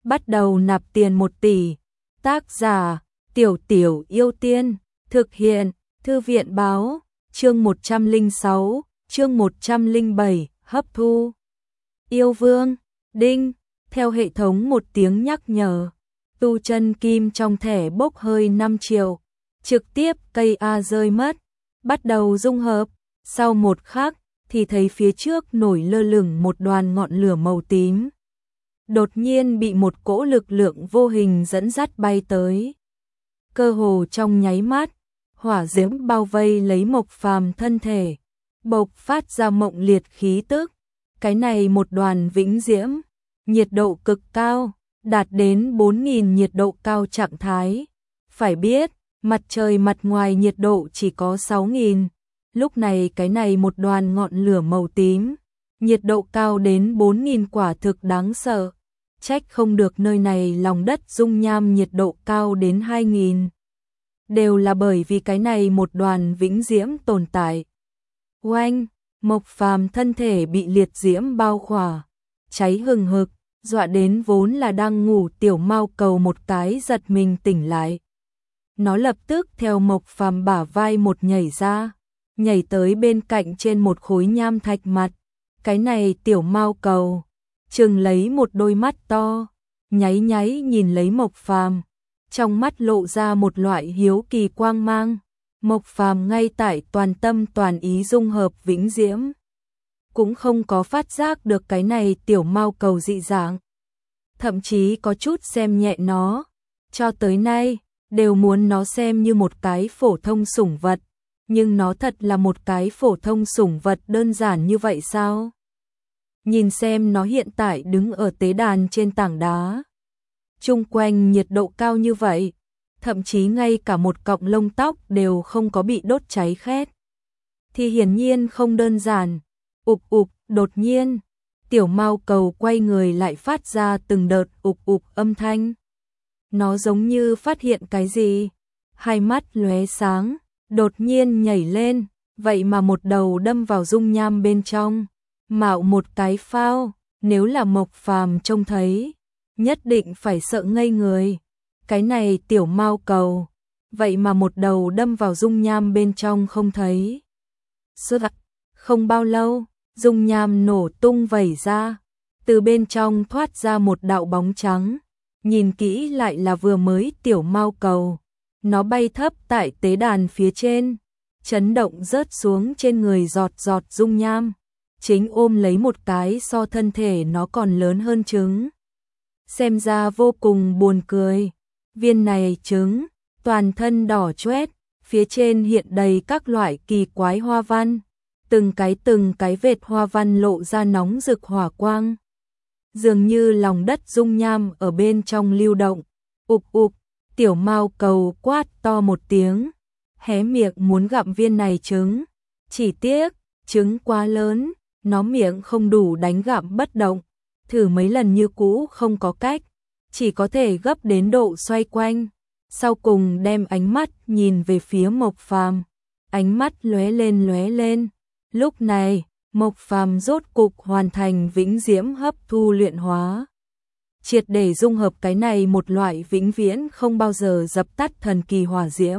bắt đầu nạp tiền 1 tỷ. Tác giả, Tiểu Tiểu Yêu Tiên, thực hiện, Thư viện báo, chương 106, chương 107, hấp thu. Yêu Vương, đinh, theo hệ thống một tiếng nhắc nhở. Tu chân kim trong thẻ bốc hơi 5 triệu, trực tiếp cây A rơi mất, bắt đầu dung hợp, sau một khắc thì thấy phía trước nổi lơ lửng một đoàn ngọn lửa màu tím. Đột nhiên bị một cỗ lực lượng vô hình dẫn dắt bay tới. Cơ hồ trong nháy mắt, hỏa diễm bao vây lấy Mộc Phàm thân thể, bộc phát ra mộng liệt khí tức. Cái này một đoàn vĩnh diễm, nhiệt độ cực cao, đạt đến 4000 nhiệt độ cao trạng thái. Phải biết, mặt trời mặt ngoài nhiệt độ chỉ có 6000. Lúc này cái này một đoàn ngọn lửa màu tím, nhiệt độ cao đến 4000 quả thực đáng sợ. Trách không được nơi này lòng đất dung nham nhiệt độ cao đến 2000. Đều là bởi vì cái này một đoàn vĩnh diễm tồn tại. Oanh, Mộc Phàm thân thể bị liệt diễm bao khỏa, cháy hừng hực, dọa đến vốn là đang ngủ tiểu mao cầu một cái giật mình tỉnh lại. Nó lập tức theo Mộc Phàm bả vai một nhảy ra, nhảy tới bên cạnh trên một khối nham thạch mặt. Cái này tiểu mao cầu chừng lấy một đôi mắt to, nháy nháy nhìn lấy Mộc Phàm, trong mắt lộ ra một loại hiếu kỳ quang mang. Mộc Phàm ngay tại toàn tâm toàn ý dung hợp vĩnh diễm, cũng không có phát giác được cái này tiểu mao cầu dị dạng, thậm chí có chút xem nhẹ nó, cho tới nay đều muốn nó xem như một cái phổ thông sủng vật, nhưng nó thật là một cái phổ thông sủng vật đơn giản như vậy sao? Nhìn xem nó hiện tại đứng ở tế đàn trên tảng đá, chung quanh nhiệt độ cao như vậy, thậm chí ngay cả một cọng lông tóc đều không có bị đốt cháy khét, thì hiển nhiên không đơn giản. Ục ục, đột nhiên, tiểu mao cầu quay người lại phát ra từng đợt ục ục âm thanh. Nó giống như phát hiện cái gì, hai mắt lóe sáng, đột nhiên nhảy lên, vậy mà một đầu đâm vào dung nham bên trong, mạo một cái phao. Nếu là Mộc Phàm trông thấy, nhất định phải sợ ngây người. Cái này tiểu mao cầu, vậy mà một đầu đâm vào dung nham bên trong không thấy. Không bao lâu, dung nham nổ tung vẩy ra, từ bên trong thoát ra một đạo bóng trắng. Nhìn kỹ lại là vừa mới tiểu mao cầu, nó bay thấp tại tế đàn phía trên, chấn động rớt xuống trên người giọt giọt dung nham, chính ôm lấy một cái so thân thể nó còn lớn hơn trứng. Xem ra vô cùng buồn cười. Viên này trứng, toàn thân đỏ chót, phía trên hiện đầy các loại kỳ quái hoa văn, từng cái vệt hoa văn lộ ra nóng rực hỏa quang. Dường như lòng đất dung nham ở bên trong lưu động. Ục ục, tiểu mao cầu quát to một tiếng, hé miệng muốn gặm viên này trứng. Chỉ tiếc, trứng quá lớn, nó miệng không đủ đánh gặm bất động, thử mấy lần như cũ không có cách, chỉ có thể gấp đến độ xoay quanh, sau cùng đem ánh mắt nhìn về phía Mộc Phàm, ánh mắt lóe lên. Lúc này, Mộc Phàm rốt cục hoàn thành vĩnh diễm hấp thu luyện hóa, triệt để dung hợp cái này một loại vĩnh viễn không bao giờ dập tắt thần kỳ hỏa diễm.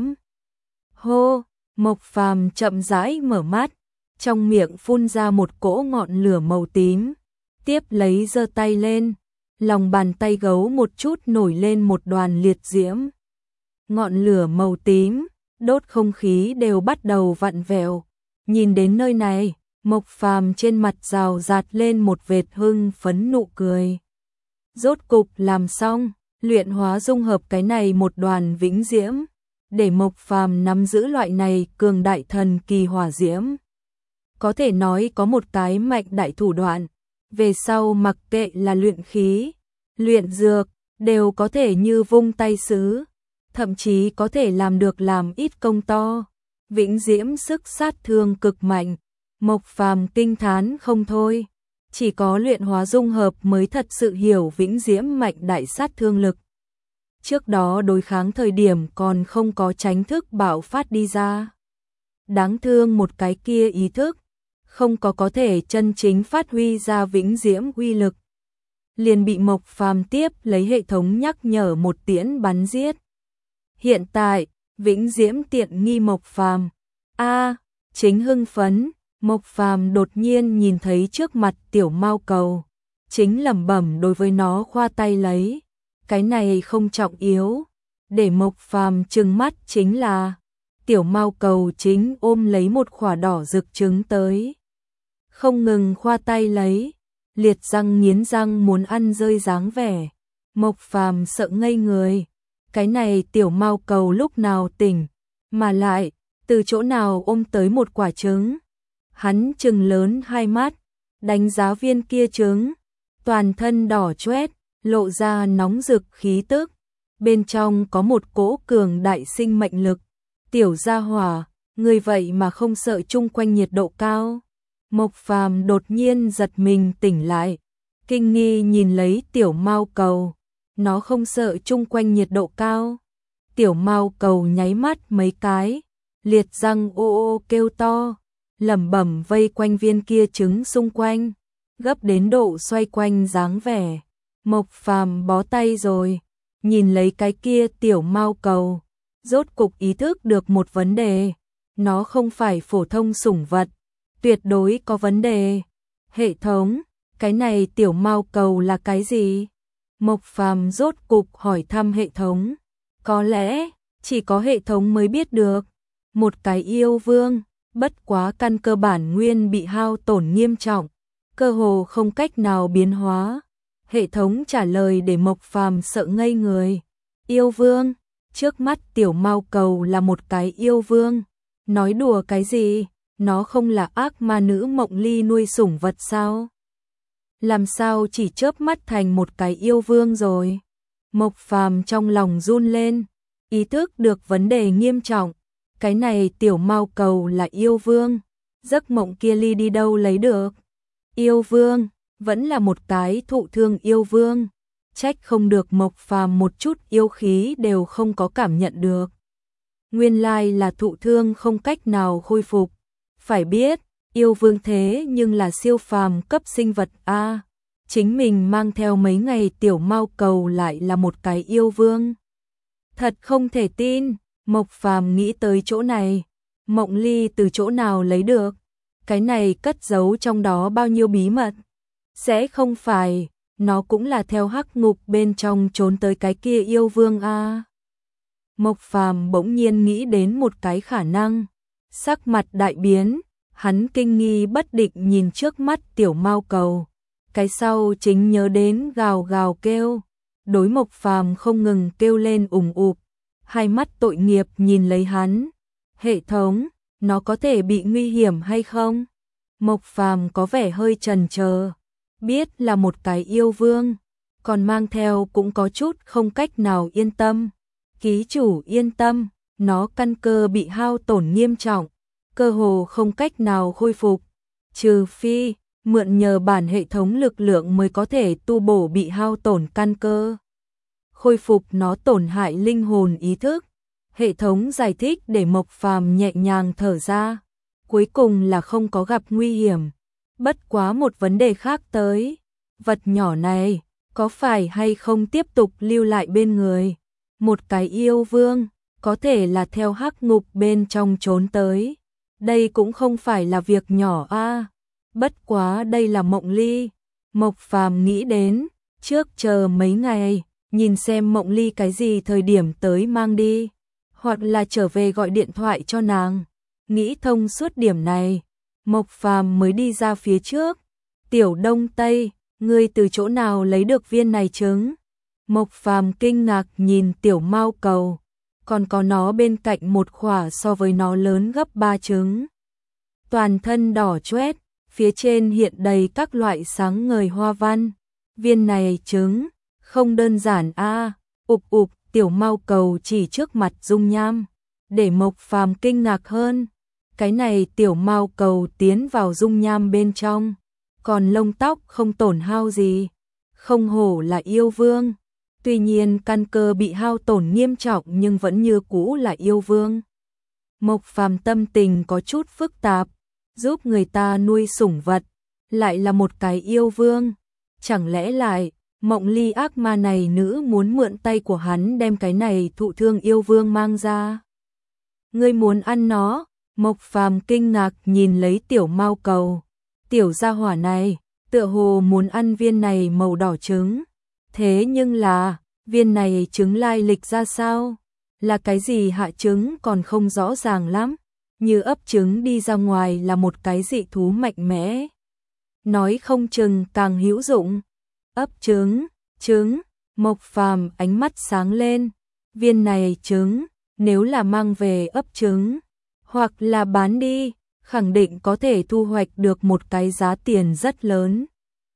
Hô, Mộc Phàm chậm rãi mở mắt, trong miệng phun ra một cỗ ngọn lửa màu tím, tiếp lấy giơ tay lên, lòng bàn tay gấu một chút nổi lên một đoàn liệt diễm. Ngọn lửa màu tím, đốt không khí đều bắt đầu vặn vẹo. Nhìn đến nơi này, Mộc Phàm trên mặt rào rạt lên một vệt hưng phấn nụ cười. Rốt cục làm xong, luyện hóa dung hợp cái này một đoàn vĩnh diễm, để Mộc Phàm nắm giữ loại này cường đại thần kỳ hỏa diễm. Có thể nói có một cái mạnh đại thủ đoạn, về sau mặc kệ là luyện khí, luyện dược, đều có thể như vung tay sứ, thậm chí có thể làm được làm ít công to. Vĩnh diễm sức sát thương cực mạnh, Mộc Phàm kinh thán không thôi, chỉ có luyện hóa dung hợp mới thật sự hiểu vĩnh diễm mạnh đại sát thương lực. Trước đó đối kháng thời điểm còn không có tránh thức bạo phát đi ra. Đáng thương một cái kia ý thức, không có thể chân chính phát huy ra vĩnh diễm uy lực. liền bị Mộc Phàm tiếp lấy hệ thống nhắc nhở một tiễn bắn giết. Hiện tại, vĩnh diễm tiện nghi Mộc Phàm. Chính hưng phấn, Mộc Phàm đột nhiên nhìn thấy trước mặt tiểu mao cầu, chính lẩm bẩm đối với nó khoa tay lấy, cái này không trọng yếu, để Mộc Phàm trừng mắt chính là tiểu mao cầu chính ôm lấy một quả đỏ rực trứng tới, không ngừng khoa tay lấy, liệt răng nghiến răng muốn ăn rơi dáng vẻ. Mộc Phàm sợ ngây người, cái này tiểu mao cầu lúc nào tỉnh, mà lại từ chỗ nào ôm tới một quả trứng. Hắn trừng lớn hai mắt, đánh giá viên kia trứng, toàn thân đỏ chóe, lộ ra nóng rực khí tức, bên trong có một cỗ cường đại sinh mệnh lực. Tiểu gia hỏa, người vậy mà không sợ chung quanh nhiệt độ cao? Mộc Phàm đột nhiên giật mình tỉnh lại, kinh nghi nhìn lấy tiểu mao cầu, nó không sợ chung quanh nhiệt độ cao. Tiểu mao cầu nháy mắt mấy cái, liệt răng ô ô kêu to, lẩm bẩm vây quanh viên kia trứng xung quanh, gấp đến độ xoay quanh dáng vẻ. Mộc Phàm bó tay rồi, nhìn lấy cái kia tiểu mao cầu, rốt cục ý thức được một vấn đề, nó không phải phổ thông sủng vật, tuyệt đối có vấn đề. Hệ thống, cái này tiểu mao cầu là cái gì? Mộc Phàm rốt cục hỏi thăm hệ thống, có lẽ chỉ có hệ thống mới biết được. Một cái yêu vương, bất quá căn cơ bản nguyên bị hao tổn nghiêm trọng, cơ hồ không cách nào biến hóa. Hệ thống trả lời để Mộc Phàm sợ ngây người. Yêu vương, trước mắt tiểu mao cầu là một cái yêu vương. Nói đùa cái gì, nó không là ác ma nữ Mộng Ly nuôi sủng vật sao? Làm sao chỉ chớp mắt thành một cái yêu vương rồi? Mộc Phàm trong lòng run lên, ý thức được vấn đề nghiêm trọng. Cái này tiểu mao cầu là yêu vương, giấc mộng kia Ly đi đâu lấy được? Yêu vương, vẫn là một cái thụ thương yêu vương, trách không được Mộc Phàm một chút yêu khí đều không có cảm nhận được. Nguyên lai là thụ thương không cách nào khôi phục. Phải biết, yêu vương thế nhưng là siêu phàm cấp sinh vật a. Chính mình mang theo mấy ngày tiểu mao cầu lại là một cái yêu vương. Thật không thể tin, Mộc Phàm nghĩ tới chỗ này, Mộng Ly từ chỗ nào lấy được? Cái này cất giấu trong đó bao nhiêu bí mật? Sẽ không phải, nó cũng là theo hắc ngục bên trong trốn tới cái kia yêu vương a. Mộc Phàm bỗng nhiên nghĩ đến một cái khả năng, sắc mặt đại biến, hắn kinh nghi bất định nhìn trước mắt tiểu mao cầu, cái sau chính nhớ đến gào gào kêu, đối Mộc Phàm không ngừng kêu lên ùng ục, hai mắt tội nghiệp nhìn lấy hắn. Hệ thống, nó có thể bị nguy hiểm hay không? Mộc Phàm có vẻ hơi chần chờ, biết là một cái yêu vương, còn mang theo cũng có chút không cách nào yên tâm. Ký chủ yên tâm, nó căn cơ bị hao tổn nghiêm trọng, cơ hồ không cách nào khôi phục, trừ phi mượn nhờ bản hệ thống lực lượng mới có thể tu bổ bị hao tổn căn cơ, khôi phục nó tổn hại linh hồn ý thức. Hệ thống giải thích để Mộc Phàm nhẹ nhàng thở ra, cuối cùng là không có gặp nguy hiểm. Bất quá một vấn đề khác tới, vật nhỏ này có phải hay không tiếp tục lưu lại bên người? Một cái yêu vương, có thể là theo hắc ngục bên trong trốn tới. Đây cũng không phải là việc nhỏ a. Bất quá đây là Mộng Ly. Mộc Phàm nghĩ đến, trước chờ mấy ngày, nhìn xem Mộng Ly cái gì thời điểm tới mang đi, hoặc là trở về gọi điện thoại cho nàng. Nghĩ thông suốt điểm này, Mộc Phàm mới đi ra phía trước. Tiểu Đông Tây, ngươi từ chỗ nào lấy được viên này trứng? Mộc Phàm kinh ngạc nhìn tiểu mao cầu, còn có nó bên cạnh một khỏa so với nó lớn gấp 3 trứng. Toàn thân đỏ chóe, phía trên hiện đầy các loại sáng ngời hoa văn. Viên này trứng, không đơn giản a. Ụp ụp, tiểu mao cầu chỉ trước mặt dung nham, để Mộc Phàm kinh ngạc hơn. Cái này tiểu mao cầu tiến vào dung nham bên trong, còn lông tóc không tổn hao gì, không hổ là yêu vương. Tuy nhiên căn cơ bị hao tổn nghiêm trọng nhưng vẫn như cũ là yêu vương. Mộc Phàm tâm tình có chút phức tạp, giúp người ta nuôi sủng vật, lại là một cái yêu vương. Chẳng lẽ lại Mộng Ly ác ma này nữ muốn mượn tay của hắn đem cái này thụ thương yêu vương mang ra. Ngươi muốn ăn nó? Mộc Phàm kinh ngạc nhìn lấy tiểu mao cầu. Tiểu gia hỏa này, tựa hồ muốn ăn viên này màu đỏ trứng. Thế nhưng là, viên này trứng lai lịch ra sao? Là cái gì hạ trứng còn không rõ ràng lắm. Như ấp trứng đi ra ngoài là một cái dị thú mạnh mẽ. Nói không chừng càng hữu dụng. Ấp trứng, Mộc Phàm ánh mắt sáng lên. Viên này trứng, nếu là mang về ấp trứng, hoặc là bán đi, khẳng định có thể thu hoạch được một cái giá tiền rất lớn.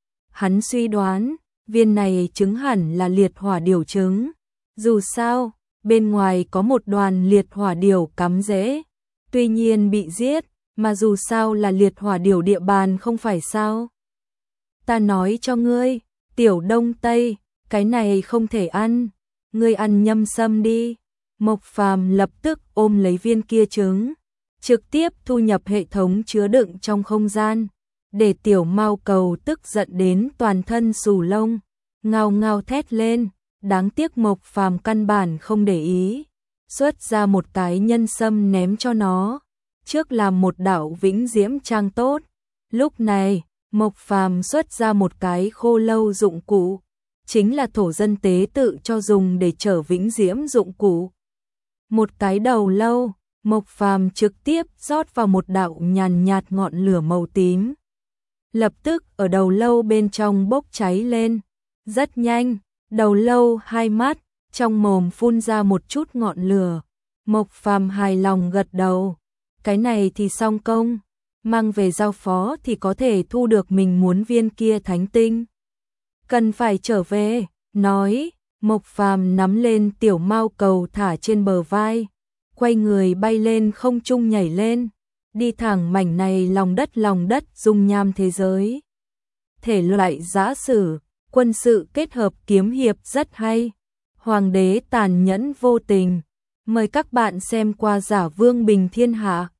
Hắn suy đoán, viên này trứng hẳn là liệt hỏa điểu trứng. Dù sao, bên ngoài có một đoàn liệt hỏa điểu cắm rễ, tuy nhiên bị giết, mà dù sao là liệt hỏa điểu địa bàn không phải sao. Ta nói cho ngươi, tiểu Đông Tây, cái này không thể ăn, ngươi ăn nhâm sâm đi. Mộc Phàm lập tức ôm lấy viên kia trứng, trực tiếp thu nhập hệ thống chứa đựng trong không gian, để tiểu mao cầu tức giận đến toàn thân xù lông, ngao ngao thét lên. Đáng tiếc Mộc Phàm căn bản không để ý, xuất ra một cái nhân sâm ném cho nó, trước làm một đạo vĩnh diễm trang tốt. Lúc này, Mộc Phàm xuất ra một cái khô lâu dụng cụ, chính là thổ dân tế tự cho dùng để chở vĩnh diễm dụng cụ. Một cái đầu lâu, Mộc Phàm trực tiếp rót vào một đạo nhàn nhạt ngọn lửa màu tím. Lập tức ở đầu lâu bên trong bốc cháy lên, rất nhanh. Đầu lâu hai mắt, trong mồm phun ra một chút ngọn lửa. Mộc Phàm hài lòng gật đầu. Cái này thì xong công, mang về giao phó thì có thể thu được mình muốn viên kia thánh tinh. Cần phải trở về, nói. Mộc Phàm nắm lên tiểu mao cầu thả trên bờ vai, quay người bay lên không trung nhảy lên, đi thẳng mảnh này lòng đất dung nham thế giới. Thể loại giã sử, quân sự kết hợp kiếm hiệp rất hay. Hoàng đế tàn nhẫn vô tình. Mời các bạn xem qua Giả Vương Bình Thiên Hạ.